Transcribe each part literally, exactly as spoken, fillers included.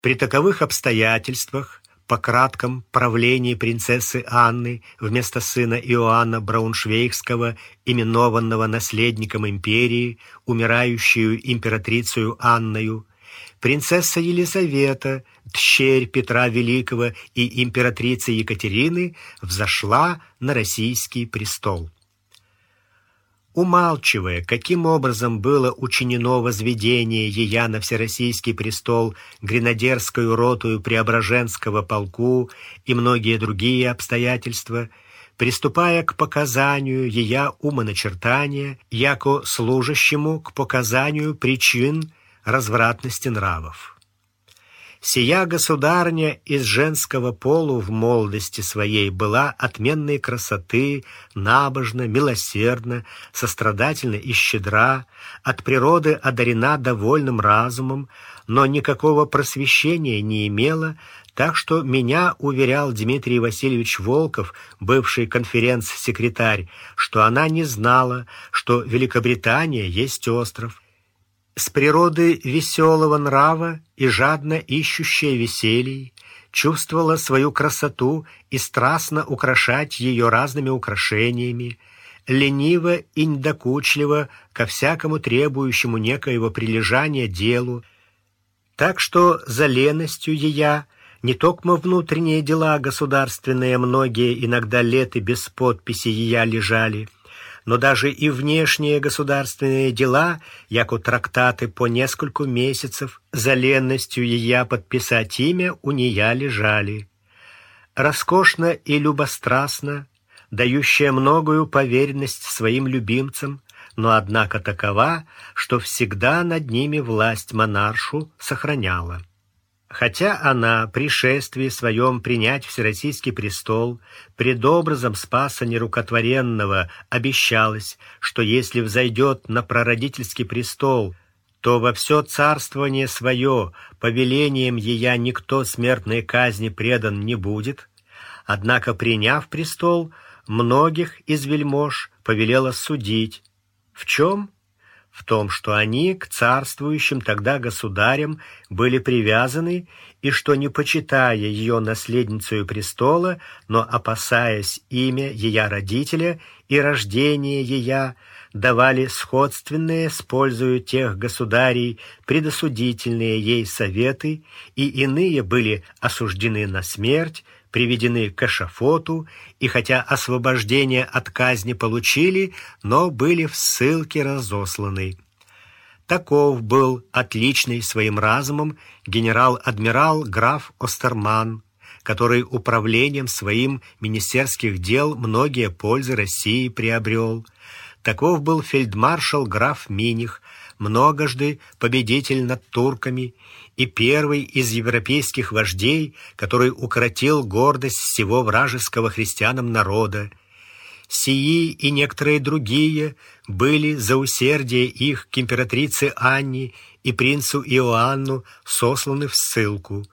При таковых обстоятельствах, по кратком правлении принцессы Анны вместо сына Иоанна Брауншвейгского, именованного наследником империи, умирающую императрицею Анною, принцесса Елизавета, дщерь Петра Великого и императрицы Екатерины, взошла на российский престол. Умалчивая, каким образом было учинено возведение ея на всероссийский престол гренадерскую ротою Преображенского полку и многие другие обстоятельства, приступая к показанию ея умоначертания, яко служащему к показанию причин развратности нравов. Сия государня из женского полу в молодости своей была отменной красоты, набожна, милосердна, сострадательна и щедра, от природы одарена довольным разумом, но никакого просвещения не имела, так что меня уверял Дмитрий Васильевич Волков, бывший конференц-секретарь, что она не знала, что Великобритания есть остров. С природы веселого нрава и жадно ищущая веселий, чувствовала свою красоту и страстно украшать ее разными украшениями, лениво и недокучливо ко всякому требующему некоего прилежания делу, так что за леностью ея не токмо внутренние дела государственные многие иногда лет и без подписи ея лежали, но даже и внешние государственные дела, яко трактаты по нескольку месяцев, за ленностью ея подписать имя у нея лежали. Роскошно и любострастно, дающая многою поверенность своим любимцам, но однако такова, что всегда над ними власть монаршу сохраняла. Хотя она при шествии своем принять всероссийский престол пред образом Спаса Нерукотворенного обещалась, что если взойдет на прародительский престол, то во все царствование свое повелением ея никто смертной казни предан не будет, однако, приняв престол, многих из вельмож повелела судить. В чем? В том, что они к царствующим тогда государям были привязаны, и что, не почитая ее наследницею престола, но опасаясь имя ея родителя и рождения ея, давали сходственные с пользою тех государей предосудительные ей советы, и иные были осуждены на смерть, приведены к эшафоту, и хотя освобождение от казни получили, но были в ссылке разосланы. Таков был отличный своим разумом генерал-адмирал граф Остерман, который управлением своим министерских дел многие пользы России приобрел. Таков был фельдмаршал граф Миних, многожды победитель над турками, и первый из европейских вождей, который укротил гордость всего вражеского христианам народа. Сии и некоторые другие были за усердие их к императрице Анне и принцу Иоанну сосланы в ссылку.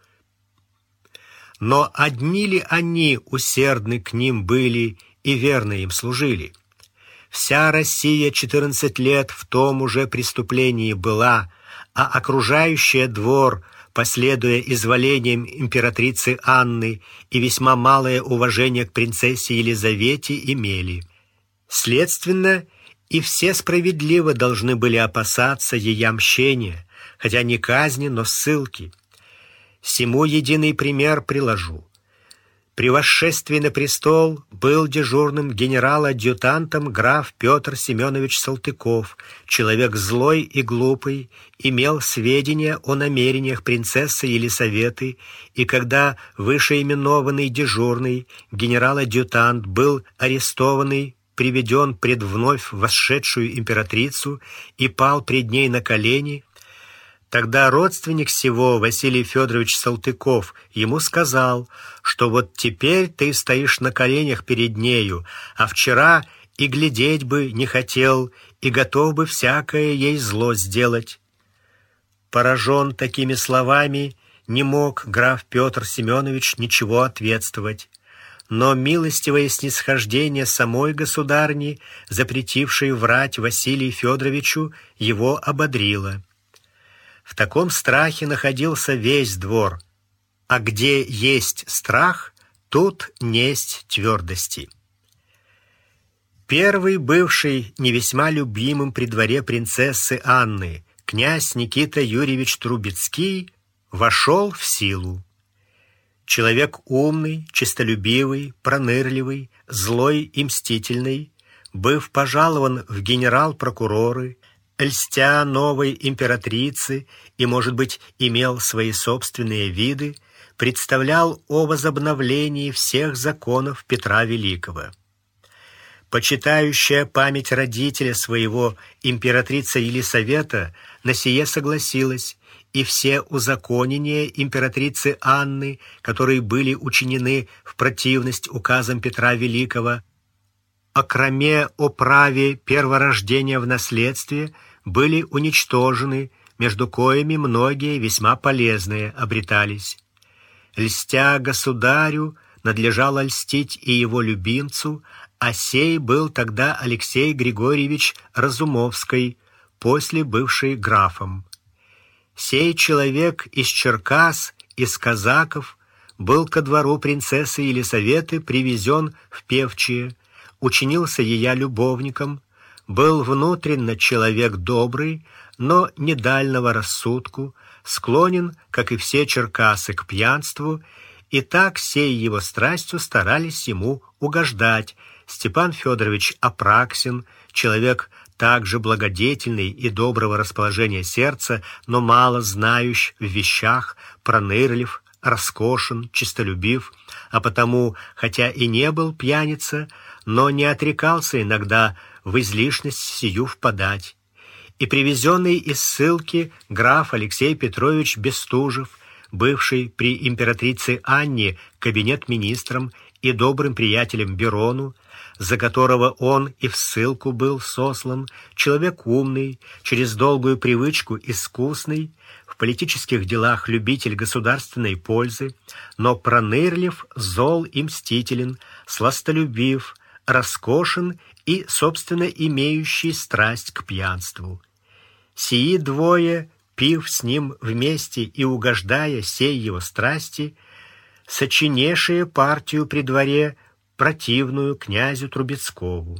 Но одни ли они усердны к ним были и верно им служили? Вся Россия четырнадцать лет в том уже преступлении была, а окружающая двор, последуя изволениям императрицы Анны, и весьма малое уважение к принцессе Елизавете имели. Следственно, и все справедливо должны были опасаться ея мщения, хотя не казни, но ссылки. Сему единый пример приложу. При восшествии на престол был дежурным генерал-адъютантом граф Петр Семенович Салтыков, человек злой и глупый, имел сведения о намерениях принцессы Елисаветы, и когда вышеименованный дежурный генерал-адъютант был арестованный, приведен пред вновь восшедшую императрицу и пал пред ней на колени, тогда родственник сего, Василий Федорович Салтыков, ему сказал, что вот теперь ты стоишь на коленях перед нею, а вчера и глядеть бы не хотел, и готов бы всякое ей зло сделать. Поражен такими словами, не мог граф Петр Семенович ничего ответствовать. Но милостивое снисхождение самой государни, запретившей врать Василию Федоровичу, его ободрило. В таком страхе находился весь двор. а где есть страх, тут несть твердости. Первый, бывший не весьма любимым при дворе принцессы Анны, князь Никита Юрьевич Трубецкий, вошел в силу. Человек умный, честолюбивый, пронырливый, злой и мстительный, быв пожалован в генерал-прокуроры, льстя новой императрице и, может быть, имел свои собственные виды, представлял о возобновлении всех законов Петра Великого. Почитающая память родителя своего императрица Елисавета на сие согласилась, и все узаконения императрицы Анны, которые были учинены в противность указам Петра Великого, окроме о праве перворождения в наследстве, были уничтожены, между коими многие весьма полезные обретались. Льстя государю, надлежало льстить и его любимцу, а сей был тогда Алексей Григорьевич Разумовский, после бывший графом. Сей человек из Черкас, из казаков, был ко двору принцессы Елисаветы привезен в Певчие, учинился ея любовником, был внутренно человек добрый, но недального рассудку, склонен, как и все черкасы, к пьянству, и так сей его страстью старались ему угождать Степан Федорович Апраксин, человек также благодетельный и доброго расположения сердца, но мало знающий в вещах, пронырлив, роскошен, честолюбив, а потому, хотя и не был пьяница, но не отрекался иногда в излишность сию впадать. И привезенный из ссылки граф Алексей Петрович Бестужев, бывший при императрице Анне кабинет-министром и добрым приятелем Берону, за которого он и в ссылку был сослан, человек умный, через долгую привычку искусный, в политических делах любитель государственной пользы, но пронырлив, зол и мстителен, сластолюбив, роскошен и, собственно, имеющий страсть к пьянству. Сии двое, пив с ним вместе и угождая сей его страсти, сочинешие партию при дворе, противную князю Трубецкову.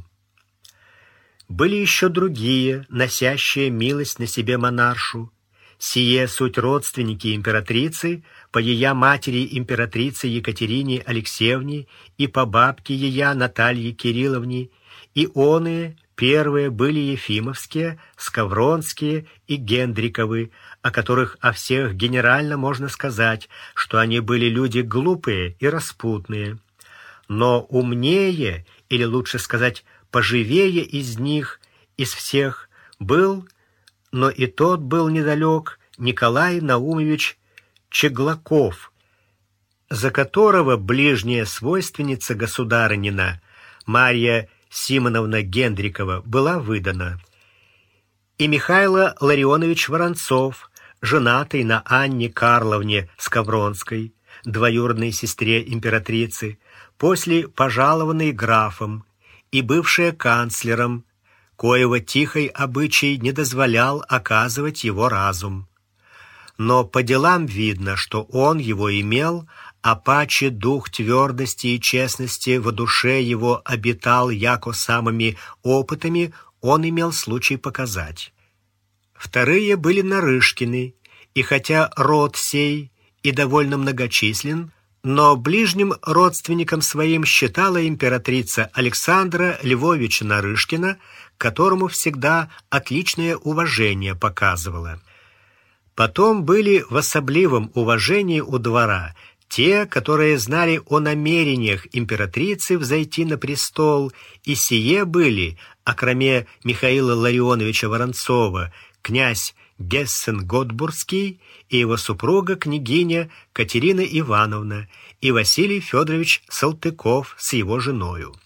Были еще другие, носящие милость на себе монаршу. Сие суть родственники императрицы, по ея матери императрице Екатерине Алексеевне и по бабке ея Наталье Кирилловне, и оные первые были ефимовские, скавронские и гендриковы, о которых о всех генерально можно сказать, что они были люди глупые и распутные. Но умнее, или лучше сказать, поживее из них, из всех, был, но и тот был недалек, Николай Наумович Чеглаков, за которого ближняя свойственница государынина Марья Симоновна Гендрикова была выдана. И Михайло Ларионович Воронцов, женатый на Анне Карловне Скавронской, двоюродной сестре императрицы, после пожалованной графом и бывшая канцлером, коего тихий обычай не дозволял оказывать его разум. Но по делам видно, что он его имел, а паче дух твердости и честности во душе его обитал, яко самыми опытами он имел случай показать. Вторые были Нарышкины, и хотя род сей и довольно многочислен, но ближним родственником своим считала императрица Александра Львовича Нарышкина, которому всегда отличное уважение показывала. Потом были в особливом уважении у двора те, которые знали о намерениях императрицы взойти на престол, и сие были, окроме Михаила Ларионовича Воронцова, князь Гессен-Готбургский и его супруга княгиня Катерина Ивановна и Василий Федорович Салтыков с его женою.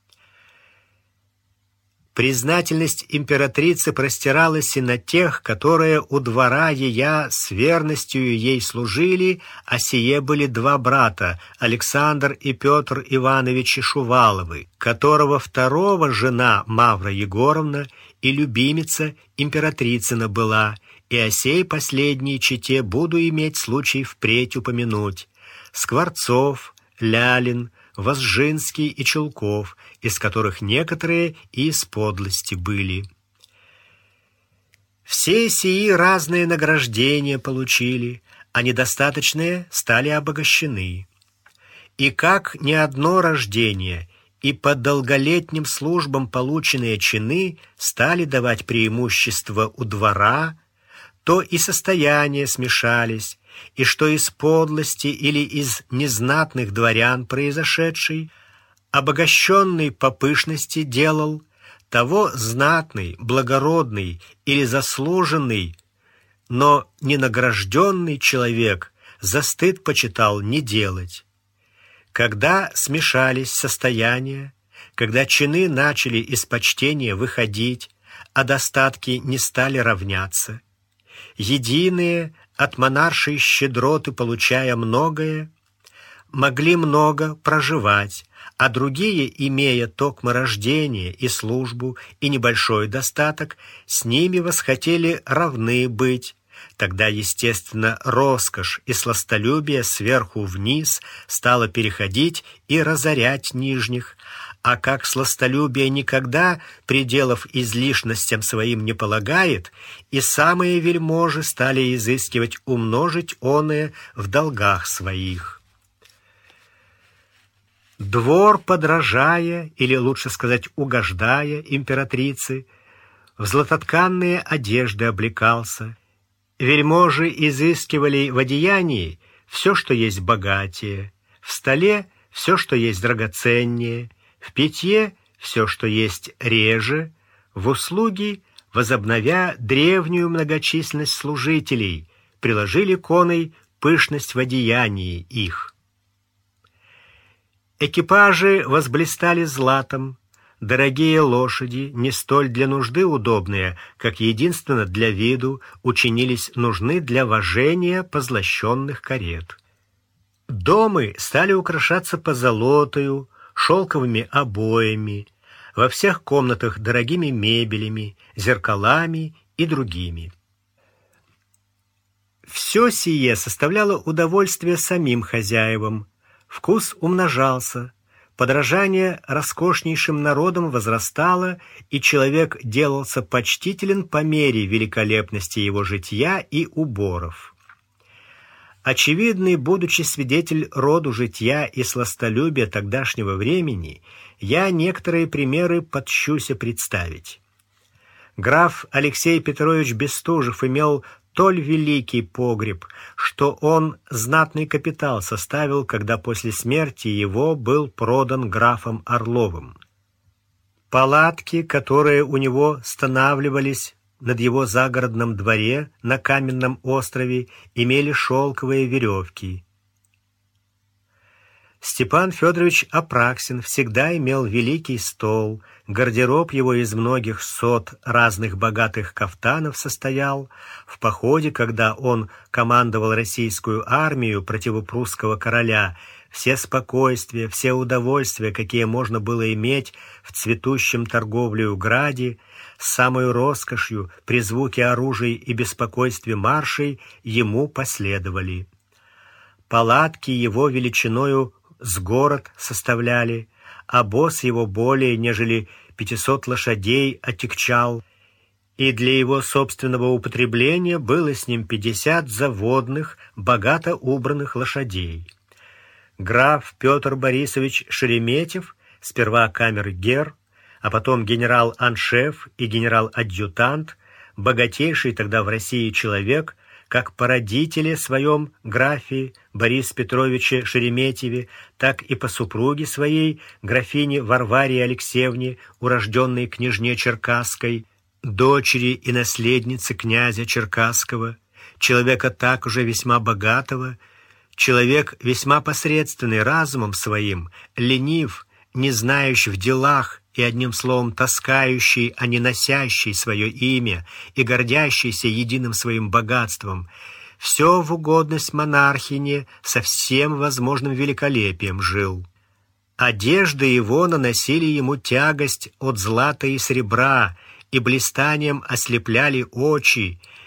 Признательность императрицы простиралась и на тех, которые у двора ея с верностью ей служили, а сие были два брата, Александр и Петр Ивановичи Шуваловы, которого второго жена Мавра Егоровна и любимица императрицына была, и о сей последней чете буду иметь случай впредь упомянуть. Скворцов, Лялин, Возжинский и Чулков, из которых некоторые и из подлости были. Все сии разные награждения получили, а недостаточные стали обогащены. И как ни одно рождение и по долголетним службам полученные чины стали давать преимущество у двора, то и состояния смешались, и что из подлости или из незнатных дворян произошедший, обогащенный по пышности делал, того знатный, благородный или заслуженный, но ненагражденный человек за стыд почитал не делать. Когда смешались состояния, когда чины начали из почтения выходить, а достатки не стали равняться, единые от монаршей щедроты, получая многое, могли много проживать, а другие, имея токмо рождение и службу и небольшой достаток, с ними восхотели равны быть. Тогда, естественно, роскошь и сластолюбие сверху вниз стало переходить и разорять нижних, а как сластолюбие никогда пределов излишностям своим не полагает, и самые вельможи стали изыскивать умножить оное в долгах своих. Двор, подражая, или лучше сказать, угождая императрице, в златотканные одежды облекался. Вельможи изыскивали в одеянии все, что есть богатее, в столе все, что есть драгоценнее, в питье все, что есть реже, в услуги, возобновя древнюю многочисленность служителей, приложили коной пышность в одеянии их. Экипажи возблистали златом, дорогие лошади, не столь для нужды удобные, как единственно для виду, учинились нужны для вожения позлощенных карет. Домы стали украшаться позолотою, шелковыми обоями, во всех комнатах дорогими мебелями, зеркалами и другими. Все сие составляло удовольствие самим хозяевам. Вкус умножался, подражание роскошнейшим народам возрастало, и человек делался почтителен по мере великолепности его житья и уборов. Очевидный, будучи свидетель роду житья и сластолюбия тогдашнего времени, я некоторые примеры подщуся представить. Граф Алексей Петрович Бестужев имел толь великий погреб, что он знатный капитал составил, когда после смерти его был продан графом Орловым. Палатки, которые у него станавливались над его загородном дворе на каменном острове, имели шелковые веревки. Степан Федорович Апраксин всегда имел великий стол, гардероб его из многих сот разных богатых кафтанов состоял. В походе, когда он командовал российскую армию против прусского короля, все спокойствия, все удовольствия, какие можно было иметь в цветущем торговлею граде, с самой роскошью, при звуке оружий и беспокойстве маршей, ему последовали. Палатки его величиною с город составляли, а обоз его более, нежели пятисот лошадей отягчал, и для его собственного употребления было с ним пятьдесят заводных, богато убранных лошадей. Граф Петр Борисович Шереметьев, сперва камер-гер, а потом генерал-аншеф и генерал-адъютант, богатейший тогда в России человек, как по родителе своем графе Борисе Петровиче Шереметьеве, так и по супруге своей, графине Варваре Алексеевне, урожденной княжне Черкасской, дочери и наследницы князя Черкасского, человека так уже весьма богатого, человек весьма посредственный разумом своим, ленив, не знающий в делах и, одним словом, таскающий, а не носящий свое имя и гордящийся единым своим богатством, все в угодность монархине со всем возможным великолепием жил. Одежды его наносили ему тягость от злата и серебра, и блистанием ослепляли очи,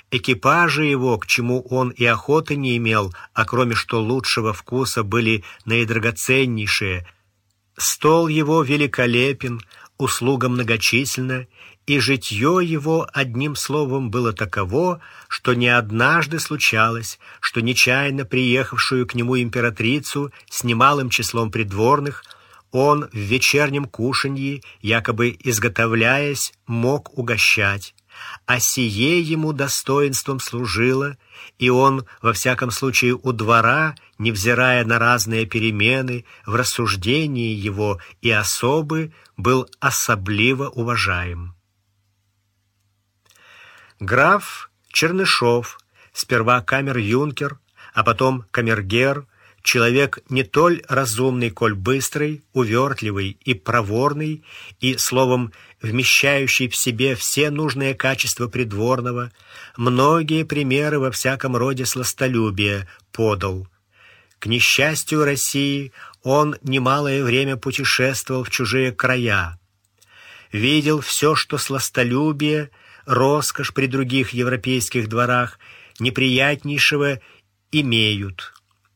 Экипажи его, к чему он и охоты не имел, а кроме что лучшего вкуса были наидрагоценнейшие. Стол его великолепен, услуга многочисленна, и житье его, одним словом, было таково, что не однажды случалось, что нечаянно приехавшую к нему императрицу с немалым числом придворных он в вечернем кушанье, якобы изготовляясь, мог угощать, а сие ему достоинством служило, и он, во всяком случае, у двора, невзирая на разные перемены в рассуждении его и особы, был особливо уважаем. Граф Чернышов, сперва камер-юнкер, а потом камергер, человек не толь разумный, коль быстрый, увертливый и проворный, и, словом, вмещающий в себе все нужные качества придворного, многие примеры во всяком роде сластолюбия подал. К несчастью России он немалое время путешествовал в чужие края, видел все, что сластолюбие, роскошь при других европейских дворах неприятнейшего имеют.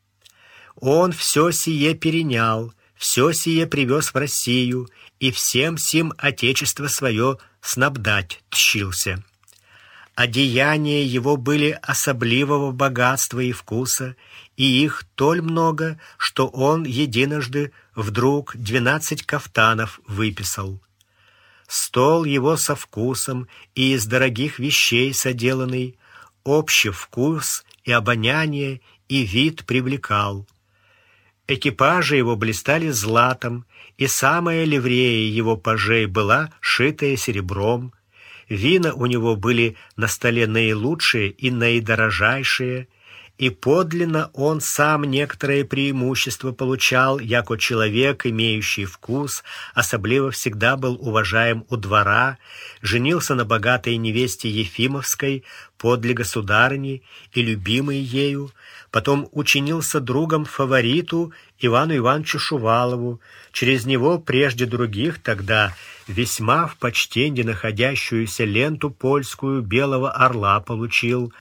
Он все сие перенял, все сие привез в Россию, и всем сим отечество свое снабдать тщился. Одеяния его были особливого богатства и вкуса, и их толь много, что он единожды вдруг двенадцать кафтанов выписал. Стол его со вкусом и из дорогих вещей соделанный, общий вкус и обоняние и вид привлекал. Экипажи его блистали златом, и самая ливрея его пажей была шитая серебром. Вина у него были на столе наилучшие и наидорожайшие, и подлинно он сам некоторые преимущества получал, яко человек, имеющий вкус, особливо всегда был уважаем у двора, женился на богатой невесте Ефимовской, подле государыни и любимой ею, потом учинился другом фавориту Ивану Ивановичу Шувалову, через него прежде других тогда весьма в почтении находящуюся ленту польскую белого орла получил,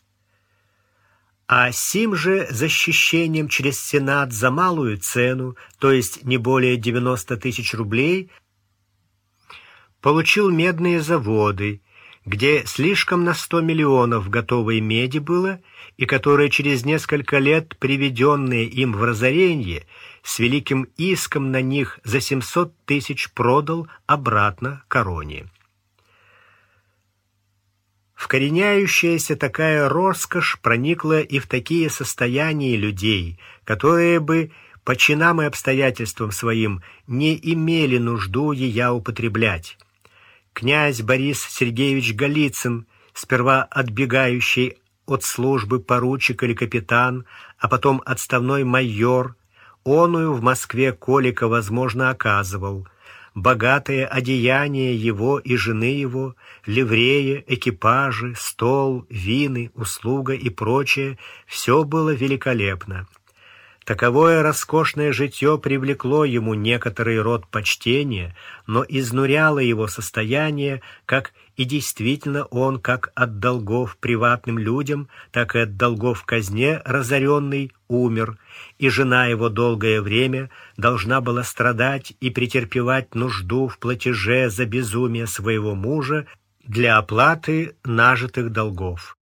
а сим же защищением через Сенат за малую цену, то есть не более девяноста тысяч рублей, получил медные заводы, где слишком на сто миллионов готовой меди было, и которые через несколько лет, приведенные им в разорение, с великим иском на них за семьсот тысяч продал обратно короне. Вкореняющаяся такая роскошь проникла и в такие состояния людей, которые бы по чинам и обстоятельствам своим не имели нужду ея употреблять. Князь Борис Сергеевич Голицын, сперва отбегающий от службы поручик или капитан, а потом отставной майор, оную в Москве колика возможно оказывал. Богатое одеяние его и жены его, ливреи, экипажи, стол, вины, услуга и прочее — все было великолепно. Таковое роскошное житье привлекло ему некоторый род почтения, но изнуряло его состояние, как и действительно он как от долгов приватным людям, так и от долгов казне разоренный умер, и жена его долгое время должна была страдать и претерпевать нужду в платеже за безумие своего мужа для оплаты нажитых долгов.